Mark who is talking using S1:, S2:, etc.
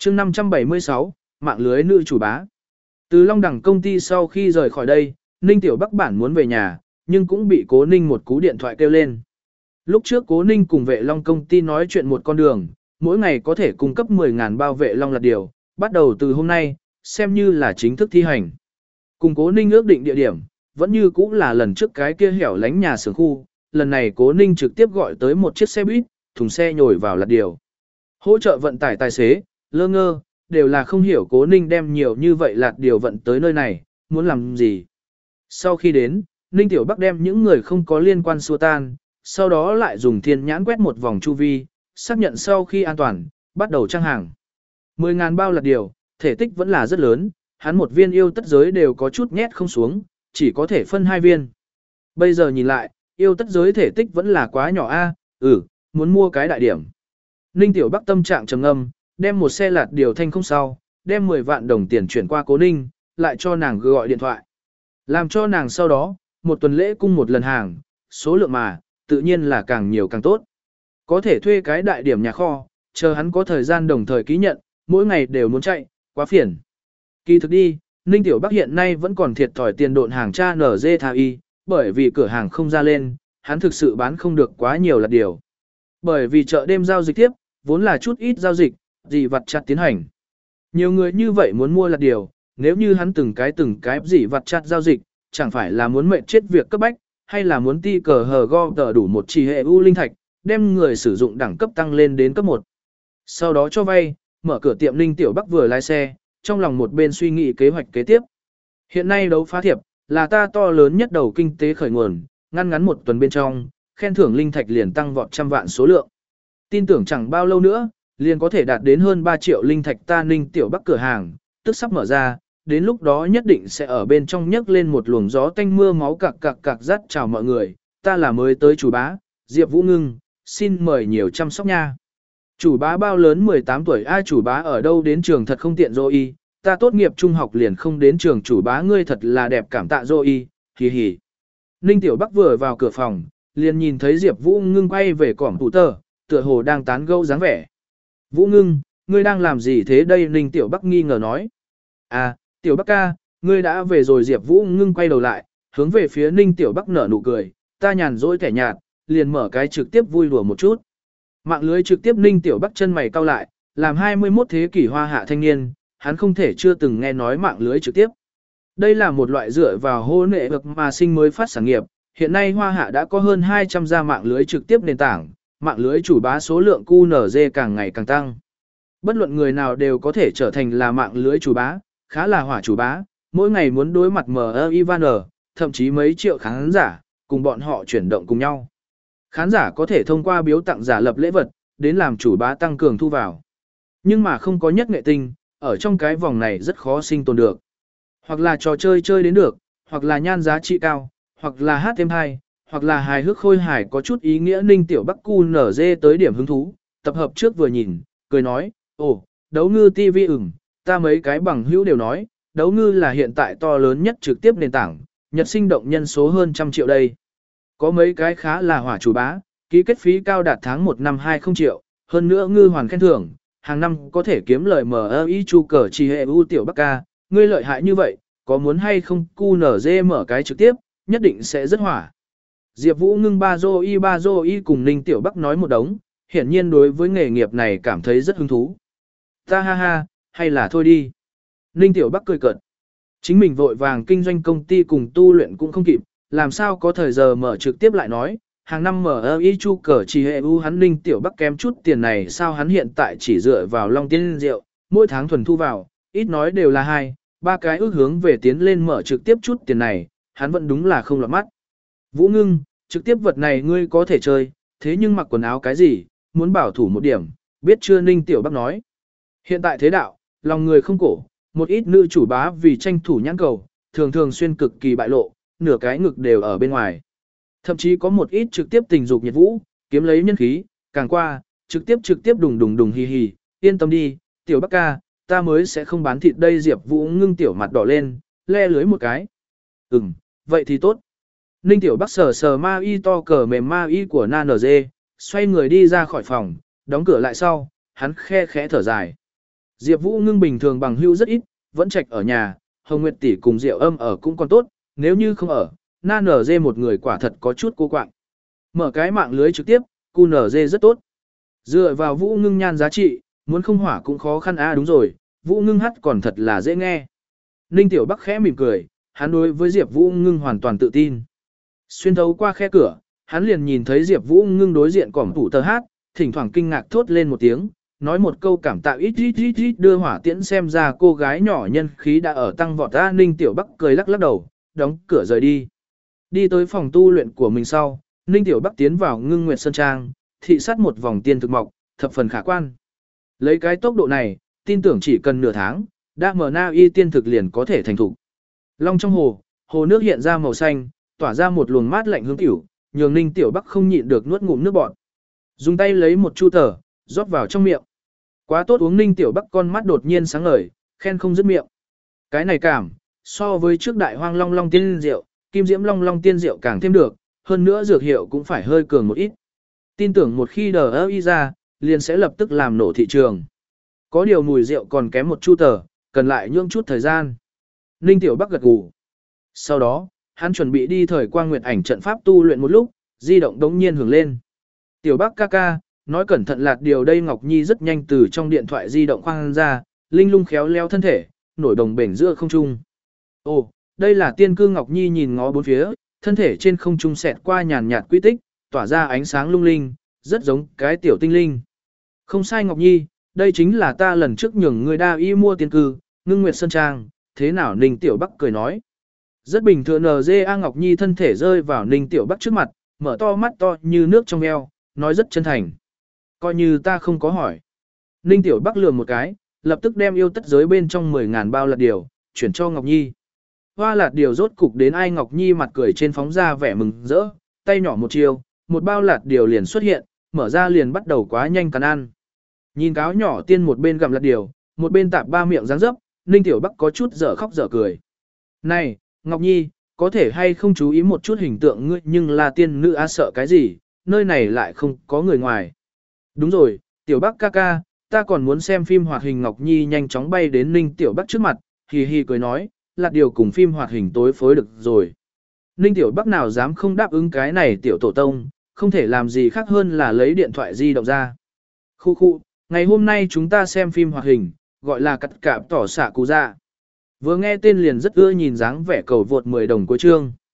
S1: chương 576, mạng lưới nữ chủ bá. Từ Long Đẳng công ty sau khi rời khỏi đây, Ninh Tiểu Bắc bản muốn về nhà, nhưng cũng bị Cố Ninh một cú điện thoại kêu lên. Lúc trước Cố Ninh cùng Vệ Long công ty nói chuyện một con đường, mỗi ngày có thể cung cấp 10.000 bao Vệ Long lạt điều, bắt đầu từ hôm nay, xem như là chính thức thi hành. Cùng Cố Ninh ước định địa điểm, vẫn như cũ là lần trước cái kia hẻo lánh nhà xưởng khu, lần này Cố Ninh trực tiếp gọi tới một chiếc xe buýt, thùng xe nhồi vào lạt điều. Hỗ trợ vận tải tài xế, lơ ngơ, đều là không hiểu Cố Ninh đem nhiều như vậy lạt điều vận tới nơi này, muốn làm gì. Sau khi đến, Ninh Tiểu Bắc đem những người không có liên quan xua tan, sau đó lại dùng thiên nhãn quét một vòng chu vi, xác nhận sau khi an toàn, bắt đầu trang hàng. 10.000 bao lạt điều, thể tích vẫn là rất lớn, hắn một viên yêu tất giới đều có chút nhét không xuống, chỉ có thể phân 2 viên. Bây giờ nhìn lại, yêu tất giới thể tích vẫn là quá nhỏ a, muốn mua cái đại điểm. Ninh Tiểu Bắc tâm trạng trầm ngâm, đem một xe lạt điều thanh không sau, đem 10 vạn đồng tiền chuyển qua Cố Ninh, lại cho nàng gọi điện thoại. Làm cho nàng sau đó, một tuần lễ cung một lần hàng, số lượng mà, tự nhiên là càng nhiều càng tốt. Có thể thuê cái đại điểm nhà kho, chờ hắn có thời gian đồng thời ký nhận, mỗi ngày đều muốn chạy, quá phiền. Kỳ thực đi, Ninh Tiểu Bắc hiện nay vẫn còn thiệt thòi tiền độn hàng cha NG Tha Y, bởi vì cửa hàng không ra lên, hắn thực sự bán không được quá nhiều lạt điều. Bởi vì chợ đêm giao dịch tiếp, vốn là chút ít giao dịch, gì vặt chặt tiến hành. Nhiều người như vậy muốn mua lạt điều, nếu như hắn từng cái gì vặt chặt giao dịch, chẳng phải là muốn mệnh chết việc cấp bách, hay là muốn ti cờ hờ go tờ đủ một chỉ hệ u linh thạch, đem người sử dụng đẳng cấp tăng lên đến cấp 1. Sau đó cho vay, mở cửa tiệm Ninh Tiểu Bắc vừa lái xe, trong lòng một bên suy nghĩ kế hoạch kế tiếp. Hiện nay đấu phá thiệp, là ta to lớn nhất đầu kinh tế khởi nguồn, ngắn một tuần bên trong, khen thưởng linh thạch liền tăng vọt trăm vạn số lượng. Tin tưởng chẳng bao lâu nữa, liền có thể đạt đến hơn 3 triệu linh thạch ta Ninh Tiểu Bắc cửa hàng, tức sắp mở ra, đến lúc đó nhất định sẽ ở bên trong nhấc lên một luồng gió tanh mưa máu cạc rắt chào mọi người, ta là mới tới chủ bá, Diệp Vũ Ngưng, xin mời nhiều chăm sóc nha. Chủ bá bao lớn 18 tuổi ai chủ bá ở đâu đến trường thật không tiện rồi, ta tốt nghiệp trung học liền không đến trường chủ bá ngươi thật là đẹp cảm tạ rồi, hì hì. Ninh Tiểu Bắc vừa vào cửa phòng, liền nhìn thấy Diệp Vũ Ngưng quay về cỏm tủ tờ, tựa hồ đang tán gẫu dáng vẻ. Vũ Ngưng, ngươi đang làm gì thế đây Ninh Tiểu Bắc nghi ngờ nói. À, Tiểu Bắc ca, ngươi đã về rồi Diệp Vũ Ngưng quay đầu lại, hướng về phía Ninh Tiểu Bắc nở nụ cười, ta nhàn rỗi thẻ nhạt, liền mở cái trực tiếp vui đùa một chút. Mạng lưới trực tiếp Ninh Tiểu Bắc chân mày cau lại, làm 21 thế kỷ hoa hạ thanh niên, hắn không thể chưa từng nghe nói mạng lưới trực tiếp. Đây là một loại dựa vào hô nệ vực mà sinh mới phát sản nghiệp, hiện nay hoa hạ đã có hơn 200 gia mạng lưới trực tiếp nền tảng, mạng lưới chủ bá số lượng QNZ càng ngày càng tăng. Bất luận người nào đều có thể trở thành là mạng lưới chủ bá, khá là hỏa chủ bá, mỗi ngày muốn đối mặt Ivan, thậm chí mấy triệu khán giả, cùng bọn họ chuyển động cùng nhau. Khán giả có thể thông qua biếu tặng giả lập lễ vật, đến làm chủ bá tăng cường thu vào. Nhưng mà không có nhất nghệ tinh, ở trong cái vòng này rất khó sinh tồn được. Hoặc là trò chơi chơi đến được, hoặc là nhan giá trị cao, hoặc là hát thêm hay, hoặc là hài hước khôi hài có chút ý nghĩa Ninh Tiểu Bắc cu nở dê tới điểm hứng thú, tập hợp trước vừa nhìn, cười nói, ồ, đấu ngư TV ta mấy cái bằng hữu đều nói, đấu ngư là hiện tại to lớn nhất trực tiếp nền tảng, nhật sinh động nhân số hơn 100 triệu đây. Có mấy cái khá là hỏa chủ bá, ký kết phí cao đạt tháng 1 năm 20 triệu, hơn nữa ngư hoàn khen thưởng, hàng năm có thể kiếm lời MI chu cờ chỉ hệ u Tiểu Bắc ca, ngươi lợi hại như vậy, có muốn hay không QNZ mở cái trực tiếp, nhất định sẽ rất hỏa. Diệp Vũ Ngưng ba dô y cùng Ninh Tiểu Bắc nói một đống, hiển nhiên đối với nghề nghiệp này cảm thấy rất hứng thú. Ta ha ha, hay là thôi đi. Ninh Tiểu Bắc cười cợt. Chính mình vội vàng kinh doanh công ty cùng tu luyện cũng không kịp, làm sao có thời giờ mở trực tiếp lại nói, hàng năm mở chu cờ chỉ hệ u hắn Ninh Tiểu Bắc kém chút tiền này sao hắn hiện tại chỉ dựa vào Long Tiên Rượu, mỗi tháng thuần thu vào, ít nói đều là 2-3 cái ước hướng về tiến lên mở trực tiếp chút tiền này, hắn vẫn đúng là không lọt mắt. Vũ Ngưng, trực tiếp vật này ngươi có thể chơi, thế nhưng mặc quần áo cái gì, muốn bảo thủ một điểm, biết chưa Ninh Tiểu Bắc nói. Hiện tại thế đạo, lòng người không cổ, một ít nữ chủ bá vì tranh thủ nhãn cầu, thường thường xuyên cực kỳ bại lộ, nửa cái ngực đều ở bên ngoài. Thậm chí có một ít trực tiếp tình dục nhiệt vũ, kiếm lấy nhân khí, càng qua, trực tiếp đùng hì hì, yên tâm đi, Tiểu Bắc ca, ta mới sẽ không bán thịt đây Diệp Vũ Ngưng tiểu mặt đỏ lên, le lưới một cái. Vậy thì tốt. Ninh Tiểu Bắc sờ ma y to cờ mềm ma y của Nan Dê, xoay người đi ra khỏi phòng, đóng cửa lại sau, hắn khẽ thở dài. Diệp Vũ Ngưng bình thường bằng hữu rất ít, vẫn trạch ở nhà, Hồng Nguyệt tỷ cùng Diệu Âm ở cũng còn tốt, nếu như không ở, na nở dê một người quả thật có chút cô quạng. Mở cái mạng lưới trực tiếp, cu nở dê rất tốt. Dựa vào Vũ Ngưng nhan giá trị, muốn không hỏa cũng khó khăn đúng rồi, Vũ Ngưng hát còn thật là dễ nghe. Ninh Tiểu Bắc khẽ mỉm cười, hắn đối với Diệp Vũ Ngưng hoàn toàn tự tin. Xuyên thấu qua khe cửa, hắn liền nhìn thấy Diệp Vũ Ngưng đối diện cổng tủ tờ hát, thỉnh thoảng kinh ngạc thốt lên một tiếng, nói một câu cảm tạ ít đưa hỏa tiễn xem ra cô gái nhỏ nhân khí đã ở tăng vọt. Ninh Tiểu Bắc cười lắc lắc đầu, đóng cửa rời đi. Đi tới phòng tu luyện của mình sau, Ninh Tiểu Bắc tiến vào Ngưng Nguyệt Sơn Trang, thị sát một vòng tiên thực mọc, thập phần khả quan. Lấy cái tốc độ này, tin tưởng chỉ cần nửa tháng, đa mở na y tiên thực liền có thể thành thủ. Long trong hồ, hồ nước hiện ra màu xanh, tỏa ra một luồng mát lạnh hương tiểu, nhường Ninh Tiểu Bắc không nhịn được nuốt ngụm nước bọt. Dùng tay lấy một chu tờ, rót vào trong miệng. Quá tốt uống. Ninh Tiểu Bắc con mắt đột nhiên sáng ngời, khen không dứt miệng. Cái này cảm, so với trước đại hoang long long tiên rượu, kim diễm long long tiên rượu càng thêm được, hơn nữa dược hiệu cũng phải hơi cường một ít. Tin tưởng một khi đờ y ra, liền sẽ lập tức làm nổ thị trường. Có điều mùi rượu còn kém một chu tờ, cần lại nhượng chút thời gian. Ninh Tiểu Bắc gật gù. Sau đó, hắn chuẩn bị đi thời quang nguyệt ảnh trận pháp tu luyện một lúc, di động đống nhiên hưởng lên. Tiểu Bắc ca ca, nói cẩn thận lạt điều đây. Ngọc Nhi rất nhanh từ trong điện thoại di động khoang ra, linh lung khéo léo thân thể, nổi đồng bền giữa không trung. Ồ, đây là tiên cư. Ngọc Nhi nhìn ngó bốn phía, thân thể trên không trung xẹt qua nhàn nhạt quy tích, tỏa ra ánh sáng lung linh, rất giống cái tiểu tinh linh. Không sai Ngọc Nhi, đây chính là ta lần trước nhường người đa y mua tiên cư, Ngưng Nguyệt Sơn Trang, thế nào? Ninh Tiểu Bắc cười nói. Rất bình thường. NGA Ngọc Nhi thân thể rơi vào Ninh Tiểu Bắc trước mặt, mở to mắt to như nước trong eo, nói rất chân thành. Coi như ta không có hỏi. Ninh Tiểu Bắc lườm một cái, lập tức đem yêu tất giới bên trong 10.000 bao lạt điều, chuyển cho Ngọc Nhi. Hoa lạt điều rốt cục đến ai? Ngọc Nhi mặt cười trên phóng ra vẻ mừng rỡ, tay nhỏ một chiều, một bao lạt điều liền xuất hiện, mở ra liền bắt đầu quá nhanh cắn ăn. Nhìn cáo nhỏ tiên một bên gặm lạt điều, một bên tạp ba miệng dáng dấp, Ninh Tiểu Bắc có chút dở khóc dở cười. Này, Ngọc Nhi, có thể hay không chú ý một chút hình tượng ngươi, nhưng là tiên nữ sợ cái gì, nơi này lại không có người ngoài. Đúng rồi, Tiểu Bắc ca ca, ta còn muốn xem phim hoạt hình. Ngọc Nhi nhanh chóng bay đến Ninh Tiểu Bắc trước mặt, hì hì cười nói, lạt điều cùng phim hoạt hình tối phối được rồi. Ninh Tiểu Bắc nào dám không đáp ứng cái này tiểu tổ tông, không thể làm gì khác hơn là lấy điện thoại di động ra. Khu, ngày hôm nay chúng ta xem phim hoạt hình, gọi là cắt cạp tỏ xạ cụ dạ. Vừa nghe tên liền rất ưa nhìn dáng vẻ cầu vượt 10 đồng cuối chương.